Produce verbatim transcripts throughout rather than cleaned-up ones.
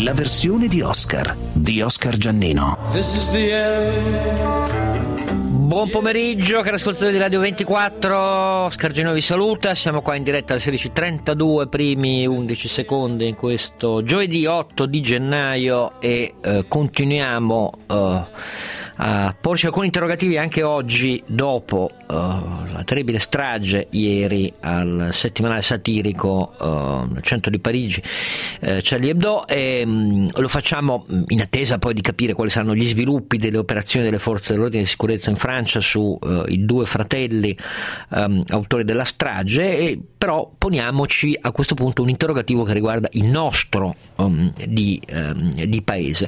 la versione di Oscar, di Oscar Giannino. This is the end. Buon pomeriggio, cari ascoltatori di Radio ventiquattro, Oscar Giannino vi saluta, siamo qua in diretta alle sedici e trentadue, primi undici secondi in questo giovedì otto di gennaio e eh, continuiamo eh, a porci alcuni interrogativi anche oggi dopo uh, la terribile strage ieri al settimanale satirico uh, al centro di Parigi, uh, Charlie Hebdo, e um, lo facciamo in attesa poi di capire quali saranno gli sviluppi delle operazioni delle forze dell'ordine di sicurezza in Francia su uh, i due fratelli um, autori della strage, e però poniamoci a questo punto un interrogativo che riguarda il nostro um, di, um, di paese.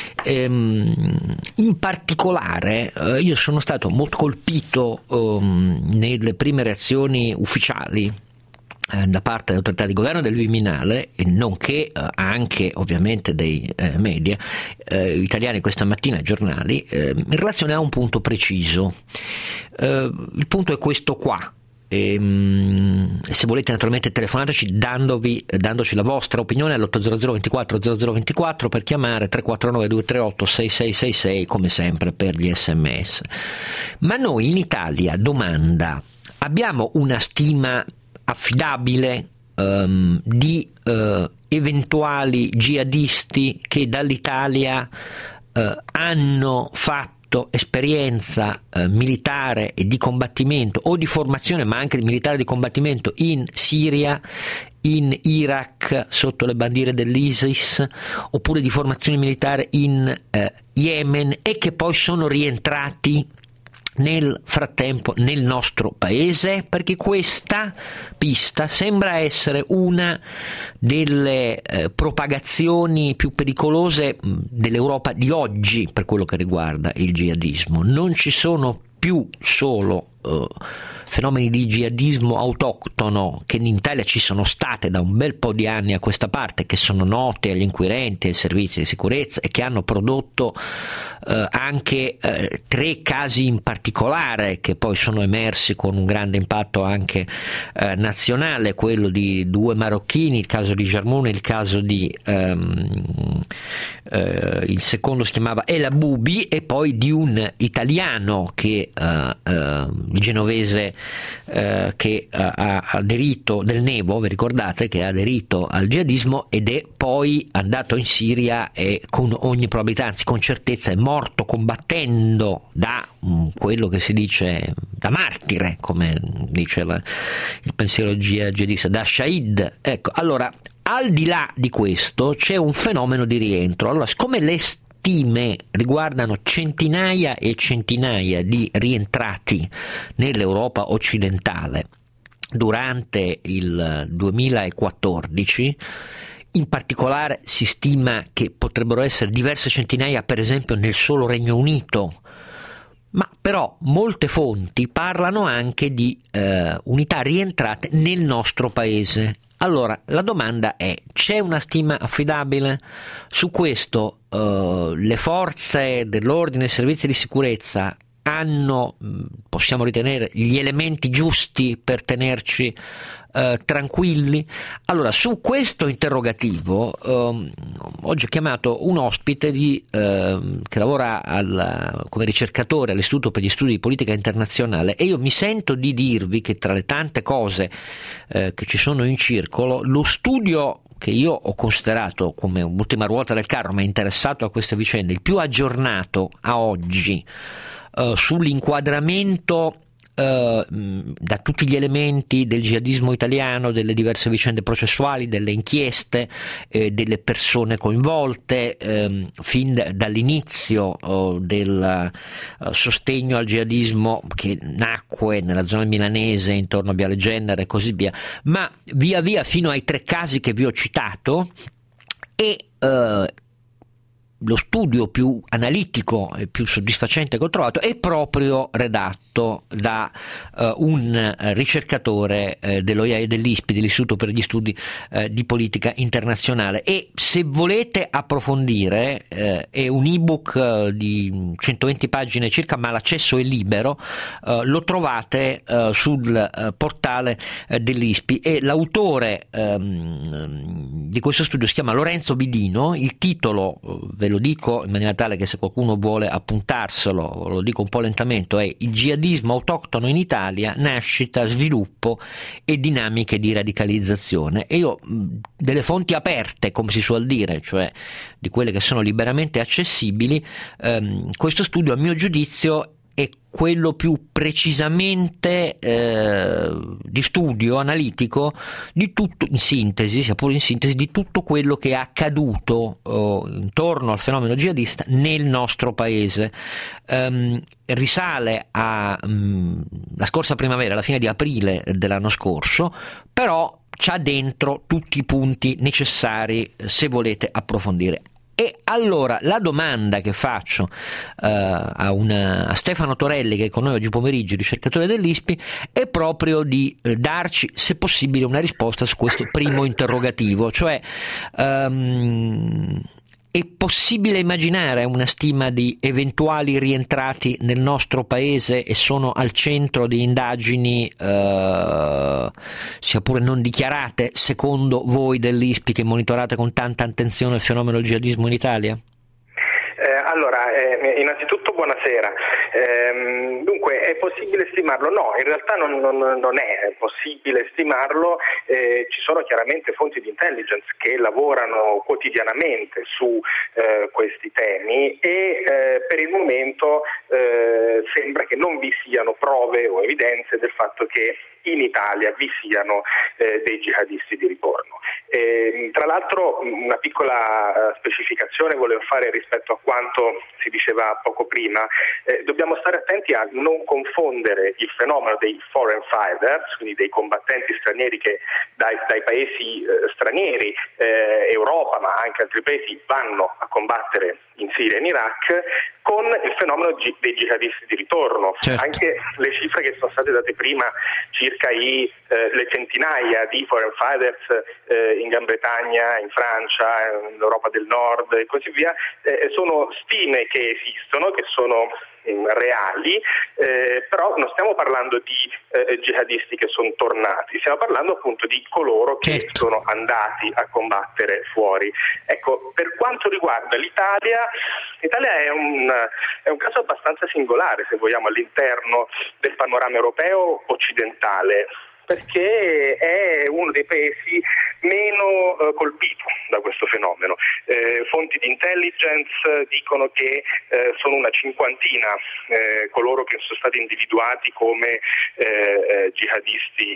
Ehm, in particolare eh, io sono stato molto colpito um, nelle prime reazioni ufficiali eh, da parte delle autorità di governo del Viminale, e nonché eh, anche ovviamente dei eh, media eh, italiani questa mattina ai giornali, eh, in relazione a un punto preciso. Eh, il punto è questo qua. E, se volete naturalmente telefonateci dandovi, dandoci la vostra opinione all'otto zero zero ventiquattro zero zero ventiquattro, per chiamare tre quattro nove due tre otto sei sei sei sei come sempre per gli sms. Ma noi in Italia, domanda, abbiamo una stima affidabile um, di uh, eventuali jihadisti che dall'Italia uh, hanno fatto esperienza eh, militare e di combattimento, o di formazione ma anche di militare di combattimento in Siria, in Iraq sotto le bandiere dell'ISIS, oppure di formazione militare in eh, Yemen, e che poi sono rientrati nel frattempo nel nostro paese, perché questa pista sembra essere una delle eh, propagazioni più pericolose dell'Europa di oggi per quello che riguarda il jihadismo. Non ci sono più solo eh, fenomeni di jihadismo autoctono, che in Italia ci sono state da un bel po' di anni a questa parte, che sono note agli inquirenti e ai servizi di sicurezza, e che hanno prodotto eh, anche eh, tre casi in particolare che poi sono emersi con un grande impatto anche eh, nazionale, quello di due marocchini, il caso di Jarmoun e il caso di ehm, eh, il secondo si chiamava El Aboubi, e poi di un italiano che eh, eh, il genovese eh, che ha aderito, del Nebo, vi ricordate, che ha aderito al jihadismo ed è poi andato in Siria e con ogni probabilità, anzi con certezza, è morto combattendo da um, quello che si dice da martire, come dice la, il pensiero jihadista, da shahid. Ecco, allora, al di là di questo c'è un fenomeno di rientro. Allora, siccome le stime riguardano centinaia e centinaia di rientrati nell'Europa occidentale durante il duemilaquattordici, in particolare si stima che potrebbero essere diverse centinaia per esempio nel solo Regno Unito, ma però molte fonti parlano anche di eh, unità rientrate nel nostro paese. Allora, la domanda è: c'è una stima affidabile? Su questo uh, le forze dell'ordine e i servizi di sicurezza hanno, possiamo ritenere, gli elementi giusti per tenerci uh, tranquilli? Allora, su questo interrogativo um, oggi ho chiamato un ospite di, uh, che lavora al, come ricercatore all'Istituto per gli Studi di Politica Internazionale, e io mi sento di dirvi che tra le tante cose uh, che ci sono in circolo, lo studio che io ho considerato come un'ultima ruota del carro, ma è interessato a queste vicende, il più aggiornato a oggi uh, sull'inquadramento Uh, da tutti gli elementi del jihadismo italiano, delle diverse vicende processuali, delle inchieste, eh, delle persone coinvolte, ehm, fin d- dall'inizio oh, del uh, sostegno al jihadismo che nacque nella zona milanese intorno a Viale Genere e così via, ma via via fino ai tre casi che vi ho citato. E uh, lo studio più analitico e più soddisfacente che ho trovato è proprio redatto da uh, un ricercatore uh, dell'O I A e dell'I S P I, dell'Istituto per gli Studi uh, di Politica Internazionale, e se volete approfondire uh, è un ebook uh, di centoventi pagine circa, ma l'accesso è libero, uh, lo trovate uh, sul uh, portale uh, dell'I S P I, e l'autore um, di questo studio si chiama Lorenzo Bidino. Il titolo, uh, ve lo dico in maniera tale che se qualcuno vuole appuntarselo, lo dico un po' lentamente, è Il jihadismo autoctono in Italia, nascita, sviluppo e dinamiche di radicalizzazione. E io, delle fonti aperte, come si suol dire, cioè di quelle che sono liberamente accessibili, ehm, questo studio a mio giudizio è quello più precisamente eh, di studio analitico di tutto, in sintesi, sia pure in sintesi, di tutto quello che è accaduto oh, intorno al fenomeno jihadista nel nostro paese. Um, risale a um, la scorsa primavera, alla fine di aprile dell'anno scorso, però c'ha dentro tutti i punti necessari se volete approfondire. E allora la domanda che faccio uh, a, una, a Stefano Torelli, che è con noi oggi pomeriggio, ricercatore dell'I S P I, è proprio di uh, darci, se possibile, una risposta su questo primo interrogativo, cioè um, è possibile immaginare una stima di eventuali rientrati nel nostro paese e sono al centro di indagini uh, sia pure non dichiarate, secondo voi dell'I S P I, che monitorate con tanta attenzione il fenomeno del jihadismo in Italia? Eh, allora, eh, innanzitutto buonasera. Eh, dunque, è possibile stimarlo? No, in realtà non, non, non è possibile stimarlo. Eh, ci sono chiaramente fonti di intelligence che lavorano quotidianamente su eh, questi temi e eh, per il momento eh, sembra che non vi siano prove o evidenze del fatto che in Italia vi siano eh, dei jihadisti di ritorno. Eh, tra l'altro una piccola uh, specificazione volevo fare rispetto a quanto si diceva poco prima. Eh, dobbiamo stare attenti a non confondere il fenomeno dei foreign fighters, quindi dei combattenti stranieri che dai, dai paesi eh, stranieri, eh, Europa ma anche altri paesi, vanno a combattere in Siria e in Iraq, con il fenomeno gi- dei jihadisti di ritorno. Certo. Anche le cifre che sono state date prima, circa i, eh, le centinaia di foreign fighters eh, in Gran Bretagna, in Francia, in Europa del Nord e così via, eh, sono stime che esistono, che sono reali, eh, però non stiamo parlando di eh, jihadisti che sono tornati, stiamo parlando appunto di coloro che certo. sono andati a combattere fuori. Ecco, per quanto riguarda l'Italia, l'Italia è un, è un caso abbastanza singolare, se vogliamo, all'interno del panorama europeo occidentale, perché è uno dei paesi meno eh, colpito da questo fenomeno. Eh, fonti di intelligence dicono che eh, sono una cinquantina eh, coloro che sono stati individuati come eh, eh, jihadisti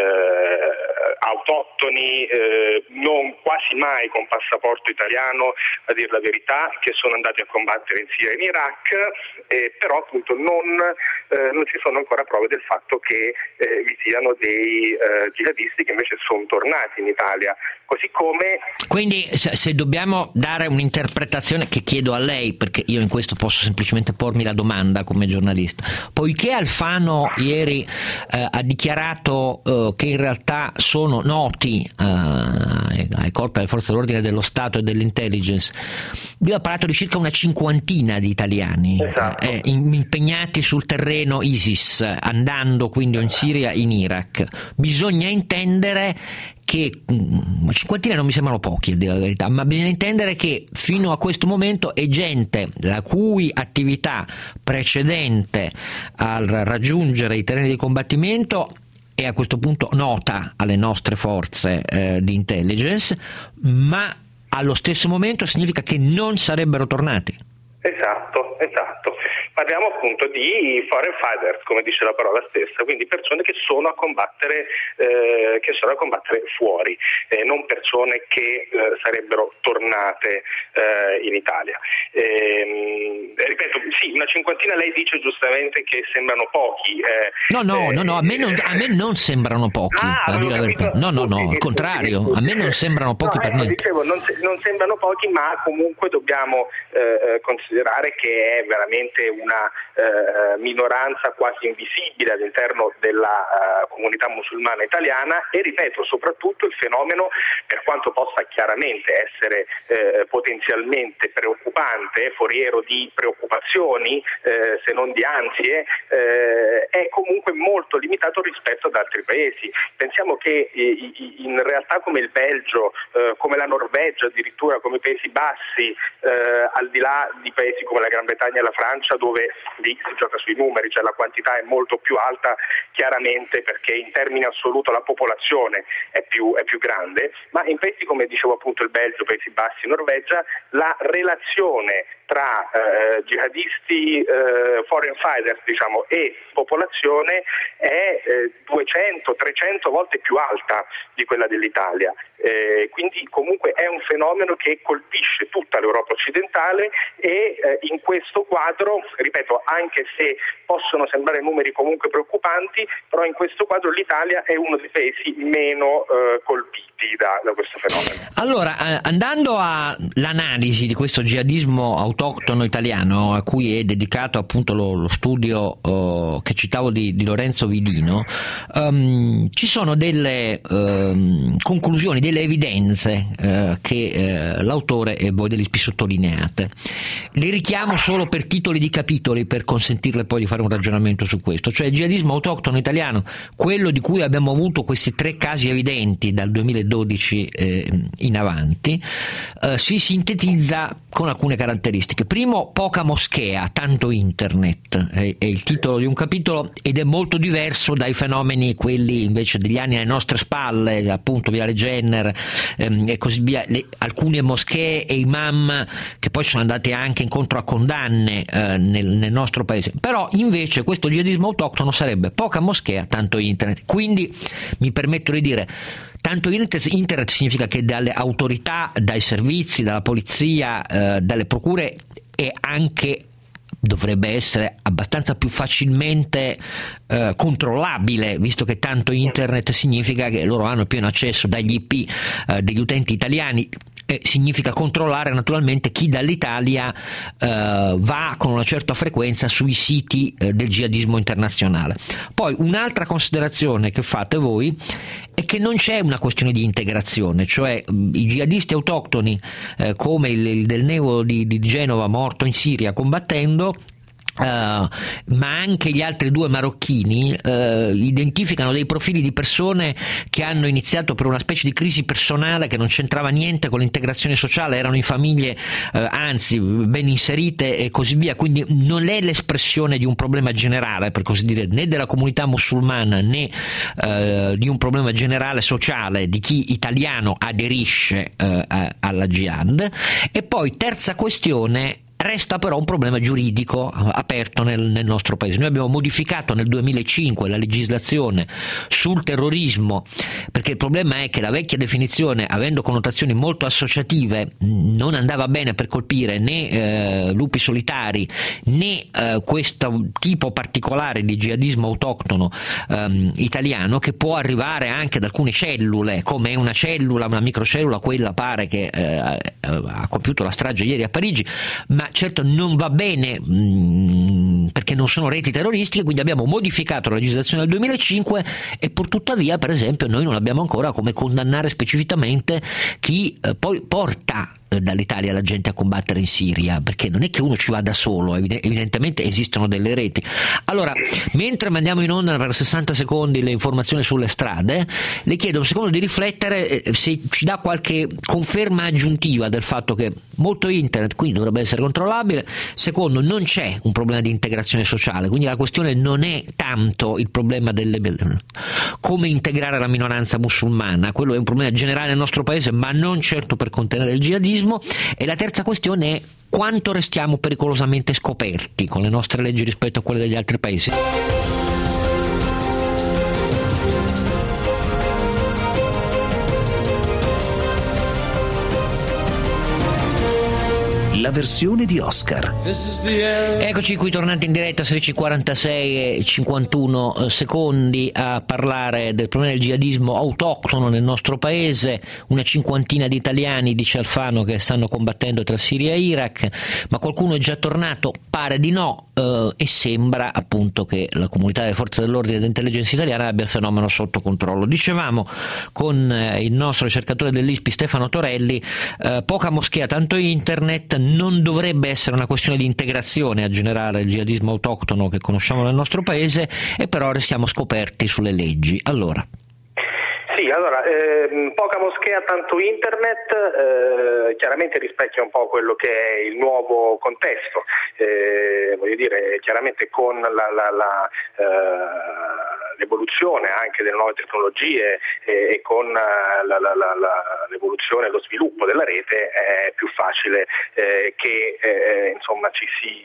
eh, autoctoni, eh, non quasi mai con passaporto italiano, a dir la verità, che sono andati a combattere in Siria e in Iraq, eh, però appunto non, eh, non ci sono ancora prove del fatto che eh, vi siano dei Uh, jihadisti che invece sono tornati in Italia, così come... Quindi se, se dobbiamo dare un'interpretazione, che chiedo a lei, perché io in questo posso semplicemente pormi la domanda come giornalista, poiché Alfano ieri uh, ha dichiarato uh, che in realtà sono noti uh, ai corpi delle forze dell'ordine dello Stato e dell'intelligence, lui ha parlato di circa una cinquantina di italiani esatto. eh, impegnati sul terreno ISIS, andando quindi in Siria e in Iraq. Bisogna intendere che una cinquantina non mi sembrano pochi, a dire la verità, ma bisogna intendere che fino a questo momento è gente la cui attività precedente al raggiungere i terreni di combattimento è a questo punto nota alle nostre forze eh, di intelligence, ma allo stesso momento significa che non sarebbero tornati. Esatto, esatto. Parliamo appunto di foreign fighters, come dice la parola stessa, quindi persone che sono a combattere, eh, che sono a combattere fuori, eh, non persone che eh, sarebbero tornate eh, in Italia. Eh, ripeto, sì, una cinquantina, lei dice giustamente che sembrano pochi. Eh, no, no, eh, no, no, a me non, a me non sembrano pochi, ah, a dire la verità. No, no, no, al contrario, a me non sembrano pochi no, per ecco, niente. Dicevo, non, non sembrano pochi, ma comunque dobbiamo eh, considerare che è veramente una eh, minoranza quasi invisibile all'interno della uh, comunità musulmana italiana e, ripeto, soprattutto il fenomeno, per quanto possa chiaramente essere eh, potenzialmente preoccupante, foriero di preoccupazioni, eh, se non di ansie, eh, è comunque molto limitato rispetto ad altri paesi. Pensiamo che eh, in realtà come il Belgio, eh, come la Norvegia, addirittura come i Paesi Bassi, eh, al di là di paesi come la Gran Bretagna e la Francia, dove lì si gioca sui numeri, cioè la quantità è molto più alta chiaramente perché in termini assoluto la popolazione è più, è più grande, ma in paesi come dicevo appunto il Belgio, Paesi Bassi, Norvegia, la relazione tra eh, jihadisti, eh, foreign fighters diciamo, e popolazione è eh, duecento trecento volte più alta di quella dell'Italia. Eh, quindi comunque è un fenomeno che colpisce tutta l'Europa occidentale e eh, in questo quadro, ripeto, anche se possono sembrare numeri comunque preoccupanti, però in questo quadro l'Italia è uno dei paesi meno eh, colpiti da, da questo fenomeno. Allora, eh, andando all'analisi di questo jihadismo autoctono italiano, a cui è dedicato appunto lo, lo studio oh, che citavo di, di Lorenzo Vidino, um, ci sono delle um, conclusioni, delle evidenze eh, che eh, l'autore e voi delle sottolineate. Le richiamo solo per titoli di capitoli per consentirle poi di fare un ragionamento su questo. Cioè il jihadismo autoctono italiano, quello di cui abbiamo avuto questi tre casi evidenti dal duemiladodici eh, in avanti, eh, si sintetizza con alcune caratteristiche. Primo, poca moschea, tanto internet, è, è il titolo di un capitolo ed è molto diverso dai fenomeni quelli invece degli anni alle nostre spalle, appunto Viale Jenner ehm, e così via, le, alcune moschee e imam che poi sono andati anche incontro a condanne eh, nel, nel nostro paese. Però invece questo jihadismo autoctono sarebbe poca moschea, tanto internet. Quindi mi permetto di dire, tanto internet, internet significa che dalle autorità, dai servizi, dalla polizia, eh, dalle procure e anche dovrebbe essere abbastanza più facilmente eh, controllabile, visto che tanto internet significa che loro hanno pieno accesso dagli I P eh, degli utenti italiani. Eh, significa controllare naturalmente chi dall'Italia eh, va con una certa frequenza sui siti eh, del jihadismo internazionale. Poi un'altra considerazione che fate voi è che non c'è una questione di integrazione, cioè mh, i jihadisti autoctoni eh, come il, il del Nevo di, di Genova morto in Siria combattendo, Uh, ma anche gli altri due marocchini uh, identificano dei profili di persone che hanno iniziato per una specie di crisi personale che non c'entrava niente con l'integrazione sociale, erano in famiglie uh, anzi ben inserite e così via, quindi non è l'espressione di un problema generale, per così dire, né della comunità musulmana né uh, di un problema generale sociale di chi italiano aderisce uh, a, alla jihad. E poi terza questione, resta però un problema giuridico aperto nel, nel nostro paese. Noi abbiamo modificato nel duemilacinque la legislazione sul terrorismo, perché il problema è che la vecchia definizione, avendo connotazioni molto associative, non andava bene per colpire né eh, lupi solitari né eh, questo tipo particolare di jihadismo autoctono ehm, italiano, che può arrivare anche ad alcune cellule, come una cellula, una microcellula, quella pare che eh, ha compiuto la strage ieri a Parigi, ma certo non va bene mh, perché non sono reti terroristiche, quindi abbiamo modificato la legislazione del duemilacinque e pur tuttavia, per esempio, noi non abbiamo ancora come condannare specificamente chi eh, poi porta dall'Italia la gente a combattere in Siria, perché non è che uno ci va da solo, evidentemente esistono delle reti. Allora, mentre mandiamo in onda per sessanta secondi le informazioni sulle strade, le chiedo un secondo di riflettere se ci dà qualche conferma aggiuntiva del fatto che molto internet quindi dovrebbe essere controllabile. Secondo, non c'è un problema di integrazione sociale, quindi la questione non è tanto il problema delle come integrare la minoranza musulmana. Quello è un problema generale nel nostro paese, ma non certo per contenere il jihadismo. E la terza questione è quanto restiamo pericolosamente scoperti con le nostre leggi rispetto a quelle degli altri paesi. La versione di Oscar. Eccoci qui tornati in diretta, sedici e quarantasei e cinquantuno secondi, a parlare del problema del jihadismo autoctono nel nostro paese. Una cinquantina di italiani, dice Alfano, che stanno combattendo tra Siria e Iraq, ma qualcuno è già tornato? Pare di no, eh, e sembra appunto che la comunità delle forze dell'ordine e dell'intelligence italiana abbia il fenomeno sotto controllo. Dicevamo con eh, il nostro ricercatore dell'I S P I Stefano Torelli, eh, poca moschea, tanto internet. Non dovrebbe essere una questione di integrazione a generare il jihadismo autoctono che conosciamo nel nostro paese, e però restiamo scoperti sulle leggi. Allora. Sì, allora, ehm, poca moschea, tanto internet, eh, chiaramente rispecchia un po' quello che è il nuovo contesto, eh, voglio dire, chiaramente con la, la, la eh, l'evoluzione anche delle nuove tecnologie e, e con la, la, la, la, l'evoluzione e lo sviluppo della rete è più facile eh, che eh, insomma ci si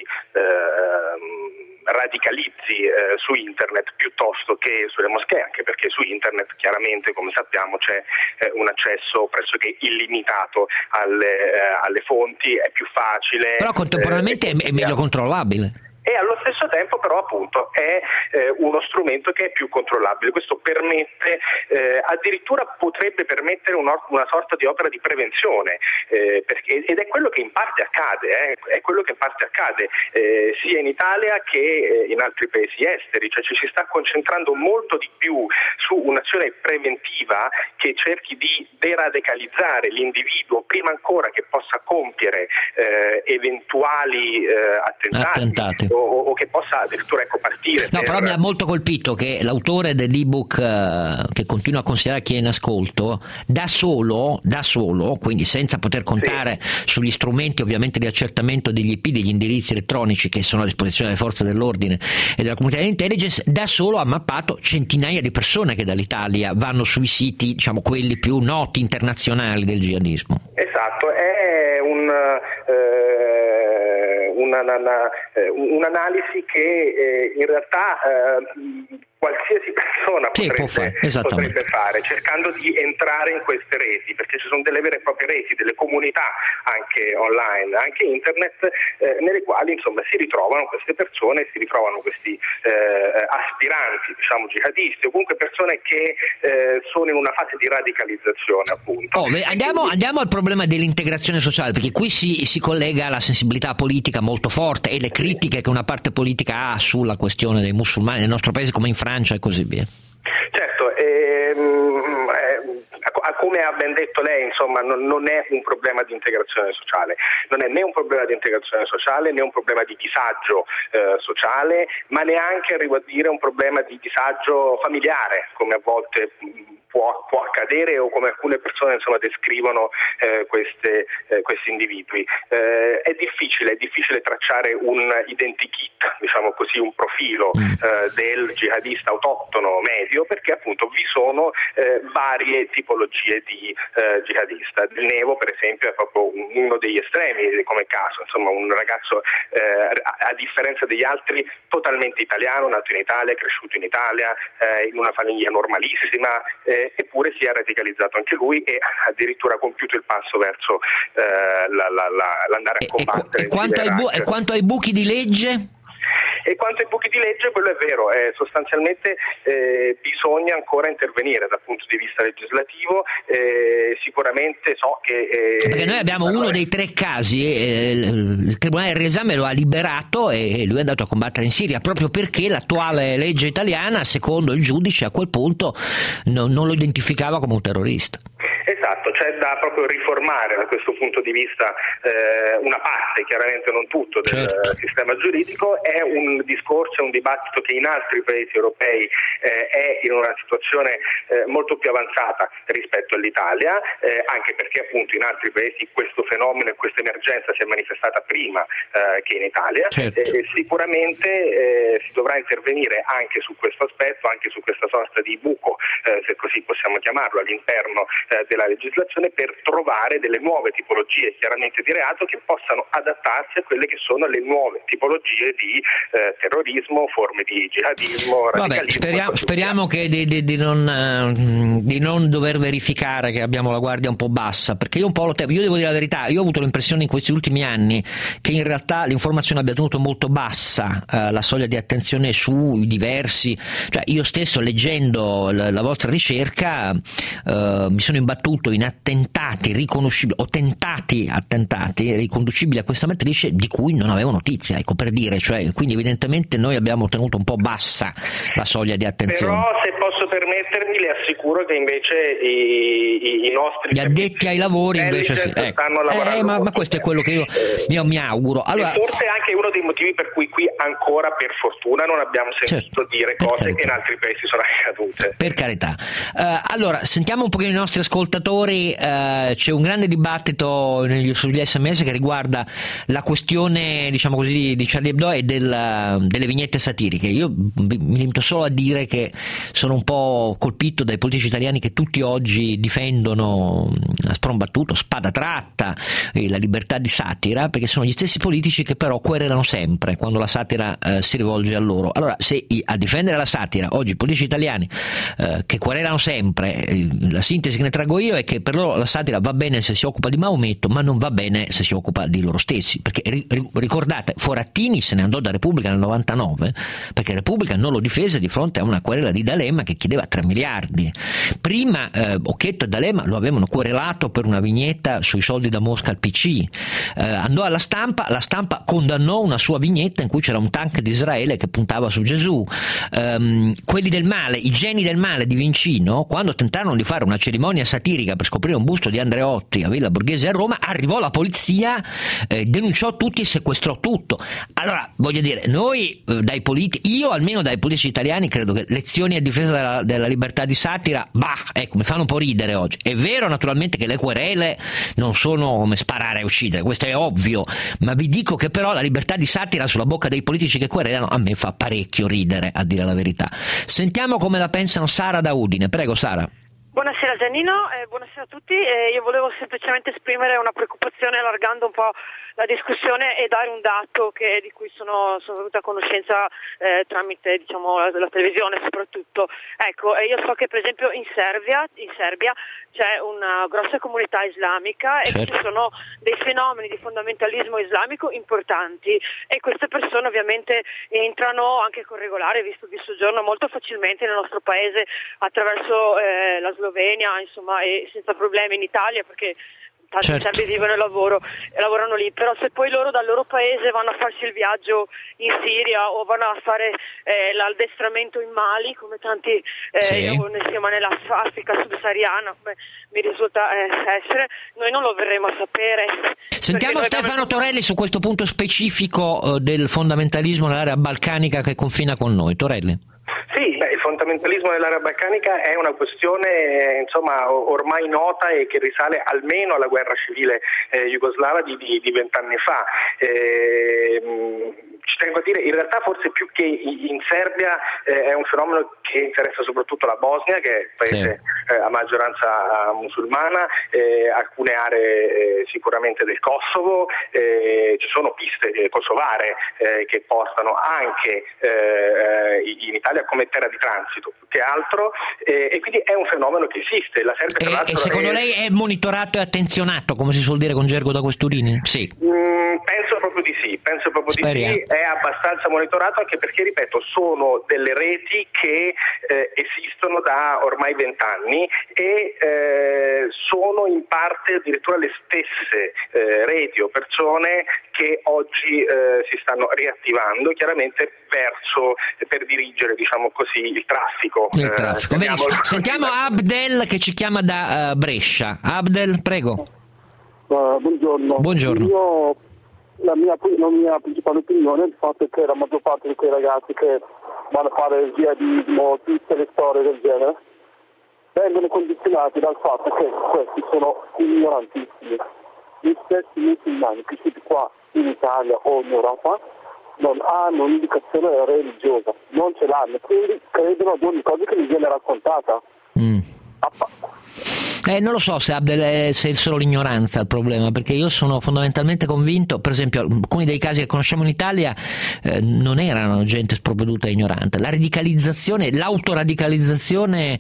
eh, radicalizzi eh, su internet piuttosto che sulle moschee, anche perché su internet chiaramente, come sappiamo, c'è eh, un accesso pressoché illimitato alle, eh, alle fonti, è più facile. Però contemporaneamente eh, è, è meglio controllabile. E allo stesso tempo però appunto è eh, uno strumento che è più controllabile. Questo permette, eh, addirittura potrebbe permettere una, una sorta di opera di prevenzione, eh, perché, ed è quello che in parte accade, eh, è quello che in parte accade eh, sia in Italia che eh, in altri paesi esteri, cioè ci si sta concentrando molto di più su un'azione preventiva che cerchi di deradicalizzare l'individuo prima ancora che possa compiere eh, eventuali eh, attentati. attentati. O, o che possa addirittura ecco, partire. No, per... però mi ha molto colpito che l'autore dell'ebook, eh, che continua a considerare chi è in ascolto, da solo, da solo, quindi senza poter contare sì. sugli strumenti ovviamente di accertamento degli I P, degli indirizzi elettronici che sono a disposizione delle forze dell'ordine e della comunità di intelligence, da solo ha mappato centinaia di persone che dall'Italia vanno sui siti, diciamo quelli più noti internazionali del jihadismo. Esatto, è un... Eh... Una, una, un'analisi che eh, in realtà eh, qualsiasi persona sì, potrebbe, fare, potrebbe fare, cercando di entrare in queste reti, perché ci sono delle vere e proprie reti, delle comunità anche online, anche internet, eh, nelle quali insomma si ritrovano queste persone, si ritrovano questi eh, aspiranti, diciamo jihadisti, o comunque persone che eh, sono in una fase di radicalizzazione, appunto. Oh, andiamo, andiamo al problema dell'integrazione sociale, perché qui si, si collega la sensibilità politica molto forte e le critiche che una parte politica ha sulla questione dei musulmani nel nostro paese, come in Francia e così via. Certo, ehm, eh, come ha ben detto lei, insomma, non, non è un problema di integrazione sociale, non è né un problema di integrazione sociale né un problema di disagio eh, sociale, ma neanche, arrivo a dire, un problema di disagio familiare, come a volte può, può accadere o come alcune persone insomma descrivono eh, queste, eh, questi individui. Eh, è difficile, è difficile tracciare un identikit, diciamo così, un profilo eh, del jihadista autoctono medio, perché appunto vi sono eh, varie tipologie di eh, jihadista. Del Nevo, per esempio, è proprio uno degli estremi come caso, insomma un ragazzo eh, a, a differenza degli altri totalmente italiano, nato in Italia, cresciuto in Italia, eh, in una famiglia normalissima, eh, eppure si è radicalizzato anche lui e addirittura ha compiuto il passo verso eh, la, la, la, l'andare a combattere. E, e, quanto ai bu- e quanto ai buchi di legge? E quanto ai buchi di legge, quello è vero, eh, sostanzialmente eh, bisogna ancora intervenire dal punto di vista legislativo, eh, sicuramente so che... Eh, Perché noi abbiamo uno dei tre casi, eh, il Tribunale del Riesame lo ha liberato e lui è andato a combattere in Siria, proprio perché l'attuale legge italiana, secondo il giudice, a quel punto non, non lo identificava come un terrorista. Esatto, c'è da proprio riformare da questo punto di vista eh, una parte, chiaramente non tutto, del certo. sistema giuridico. È un discorso, è un dibattito che in altri paesi europei eh, è in una situazione eh, molto più avanzata rispetto all'Italia, eh, anche perché appunto in altri paesi questo fenomeno e questa emergenza si è manifestata prima eh, che in Italia. Certo. Eh, sicuramente eh, si dovrà intervenire anche su questo aspetto, anche su questa sorta di buco, eh, se così possiamo chiamarlo, all'interno eh, della legislazione, per trovare delle nuove tipologie chiaramente di reato che possano adattarsi a quelle che sono le nuove tipologie di eh, terrorismo, forme di jihadismo, radicalismo. Vabbè, speriamo, speriamo che di, di, di, non, di non dover verificare che abbiamo la guardia un po' bassa, perché io un po' lo temo. Io devo dire la verità, io ho avuto l'impressione in questi ultimi anni che in realtà l'informazione abbia tenuto molto bassa eh, la soglia di attenzione sui diversi, cioè io stesso leggendo la, la vostra ricerca eh, mi sono imbattuto in attentati riconoscibili o tentati attentati riconducibili a questa matrice di cui non avevo notizia, ecco, per dire, cioè, quindi evidentemente noi abbiamo tenuto un po' bassa la soglia di attenzione. Però se posso permettermi le assicuro che invece i, i, i nostri gli addetti ai lavori invece sì, ecco. stanno lavorando eh, ma, ma questo è quello che io, io mi auguro. Allora, e forse è anche uno dei motivi per cui qui ancora per fortuna non abbiamo sentito certo, dire cose carità. che in altri paesi sono accadute. Per carità. Uh, allora, sentiamo un pochino i nostri ascoltatori. Uh, c'è un grande dibattito negli, sugli sms che riguarda la questione, diciamo così, di Charlie Hebdo e del, delle vignette satiriche. Io mi limito solo a dire che sono un po' colpito dai politici italiani che tutti oggi difendono a sprombattuto, spada tratta, e la libertà di satira, perché sono gli stessi politici che però querelano sempre quando la satira eh, si rivolge a loro. Allora, se a difendere la satira oggi i politici italiani eh, che querelano sempre, eh, la sintesi che ne traggo io è che per loro la satira va bene se si occupa di Maometto, ma non va bene se si occupa di loro stessi, perché ri- ricordate, Forattini se ne andò da Repubblica nel novantanove perché Repubblica non lo difese di fronte a una querela di D'Alema che chiedeva tre miliardi. Prima eh, Occhetto e D'Alema lo avevano querelato per una vignetta sui soldi da Mosca al P C, eh, andò alla stampa, la stampa condannò una sua vignetta in cui c'era un tank di Israele che puntava su Gesù. Um, quelli del male, i geni del male di Vincino, quando tentarono di fare una cerimonia satirica per scoprire un busto di Andreotti a Villa Borghese a Roma, arrivò la polizia, eh, denunciò tutti e sequestrò tutto. Allora, voglio dire, noi eh, dai politici, io almeno dai politici italiani credo che lezioni a difesa della, della libertà di satira, bah, ecco, mi fanno un po' ridere oggi. È vero naturalmente che le querele non sono come sparare e uccidere, questo è ovvio, ma vi dico che però la libertà di satira sulla bocca dei politici che querelano a me fa parecchio ridere, a dire la verità. Sentiamo come la pensano Sara da Udine. Prego Sara. Buonasera Giannino, eh, buonasera a tutti. Eh, io volevo semplicemente esprimere una preoccupazione allargando un po' la discussione e dare un dato che, di cui sono, sono venuta a conoscenza eh, tramite diciamo, la, la televisione soprattutto. Ecco, eh, io so che per esempio in Serbia, in Serbia c'è una grossa comunità islamica e certo. ci sono dei fenomeni di fondamentalismo islamico importanti e queste persone ovviamente entrano anche con regolare visto di soggiorno molto facilmente nel nostro paese attraverso eh, la Slovenia, insomma, e senza problemi in Italia perché tanti certo. serbi vivono e lavoro, e lavorano lì, però se poi loro dal loro paese vanno a farsi il viaggio in Siria o vanno a fare eh, l'addestramento in Mali come tanti eh, sì. insieme nell'Africa subsahariana come mi risulta eh, essere, noi non lo verremo a sapere. Sentiamo Stefano abbiamo... Torelli su questo punto specifico eh, del fondamentalismo nell'area balcanica che confina con noi. Torelli. Sì, beh, il fondamentalismo nell'area balcanica è una questione eh, insomma ormai nota e che risale almeno alla guerra civile eh, jugoslava di vent'anni fa. Eh, ci tengo a dire, in realtà forse più che in Serbia eh, è un fenomeno che interessa soprattutto la Bosnia, che è un paese sì. eh, a maggioranza musulmana, eh, alcune aree eh, sicuramente del Kosovo, eh, ci sono piste eh, kosovare eh, che portano anche eh, in Italia come terra di transito più che altro, eh, e quindi è un fenomeno che esiste. La Serbia, tra e, e secondo è... lei è monitorato e attenzionato, come si suol dire con gergo da Questurini? Sì. Mm, penso proprio di sì, penso proprio Speriamo. di sì, è abbastanza monitorato, anche perché, ripeto, sono delle reti che eh, esistono da ormai vent'anni e eh, sono in parte addirittura le stesse eh, reti o persone che oggi eh, si stanno riattivando, chiaramente verso, per dirigere, diciamo così, il traffico. Il traffico. Eh, Benissimo. Sentiamo Abdel che ci chiama da uh, Brescia. Abdel, prego. Uh, buongiorno. Buongiorno. Io, la, mia, la mia principale opinione è il fatto che la maggior parte di quei ragazzi che vanno a fare jihadismo, tutte le storie del genere, vengono condizionati dal fatto che questi sono ignorantissimi. Gli stessi musulmani cresciuti qua in Italia o in Europa non hanno un'indicazione religiosa, non ce l'hanno, quindi credono ad ogni cosa che gli viene raccontata. Mm. Eh, non lo so se, Abdel, se è solo l'ignoranza il problema, perché io sono fondamentalmente convinto, per esempio alcuni dei casi che conosciamo in Italia eh, non erano gente sprovveduta e ignorante. La radicalizzazione, l'autoradicalizzazione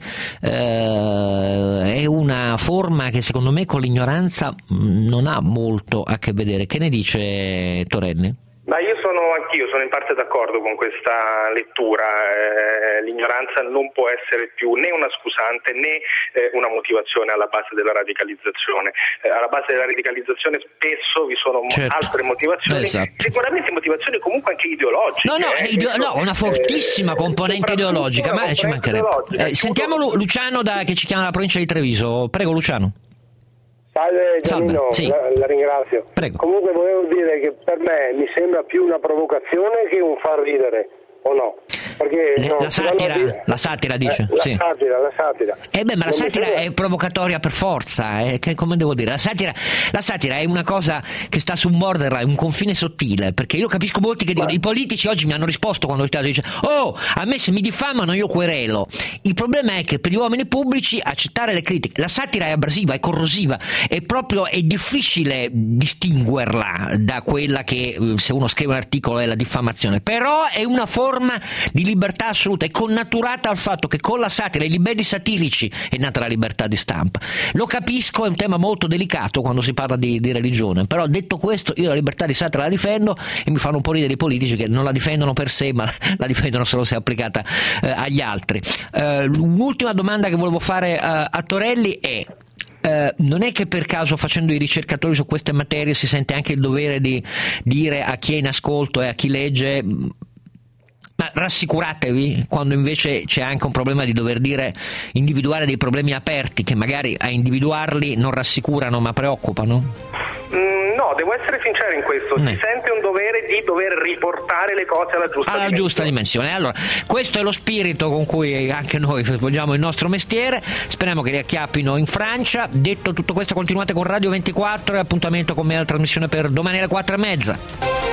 eh, è una forma che secondo me con l'ignoranza non ha molto a che vedere. Che ne dice Torelli? Ma io sono anch'io sono in parte d'accordo con questa lettura. Eh, l'ignoranza non può essere più né una scusante né eh, una motivazione alla base della radicalizzazione. Eh, alla base della radicalizzazione spesso vi sono certo. altre motivazioni, esatto. sicuramente motivazioni comunque anche ideologiche. No, no, eh, ideo- no una fortissima eh, componente ideologica, ma ci mancherebbe. Eh, sentiamo Lu- Luciano da, che ci chiama dalla provincia di Treviso. Prego Luciano. Salve Giannino, sì. la, la ringrazio. Prego. Comunque volevo dire che per me mi sembra più una provocazione che un far ridere, o no? Perché no, la, satira, dire, la satira dice eh, la sì. satira, la satira. Eh beh, ma la non satira sembra... è provocatoria per forza, eh, che, come devo dire? La satira, la satira è una cosa che sta su un borderline, un confine sottile, perché io capisco molti che dicono, i politici oggi mi hanno risposto quando l'Italia dice oh, a me se mi diffamano io querelo. Il problema è che per gli uomini pubblici accettare le critiche, la satira è abrasiva, è corrosiva, è proprio, è difficile distinguerla da quella che se uno scrive un articolo è la diffamazione, però è una forma di libertà assoluta, è connaturata al fatto che con la satira, i livelli satirici è nata la libertà di stampa. Lo capisco, è un tema molto delicato quando si parla di, di religione, però detto questo io la libertà di satira la difendo e mi fanno un po' ridere i politici che non la difendono per sé ma la difendono solo se è applicata eh, agli altri. Eh, un'ultima domanda che volevo fare eh, a Torelli è Uh, non è che per caso facendo i ricercatori su queste materie si sente anche il dovere di dire a chi è in ascolto e a chi legge ma rassicuratevi, quando invece c'è anche un problema di dover dire, individuare dei problemi aperti che magari a individuarli non rassicurano ma preoccupano? Mm, no, devo essere sincero in questo, Ne. si sente un dovere di dover riportare le cose alla giusta alla dimensione. giusta dimensione. Allora, questo è lo spirito con cui anche noi svolgiamo il nostro mestiere, speriamo che li acchiappino in Francia. Detto tutto questo, continuate con Radio ventiquattro e appuntamento con me alla trasmissione per domani alle quattro e mezza.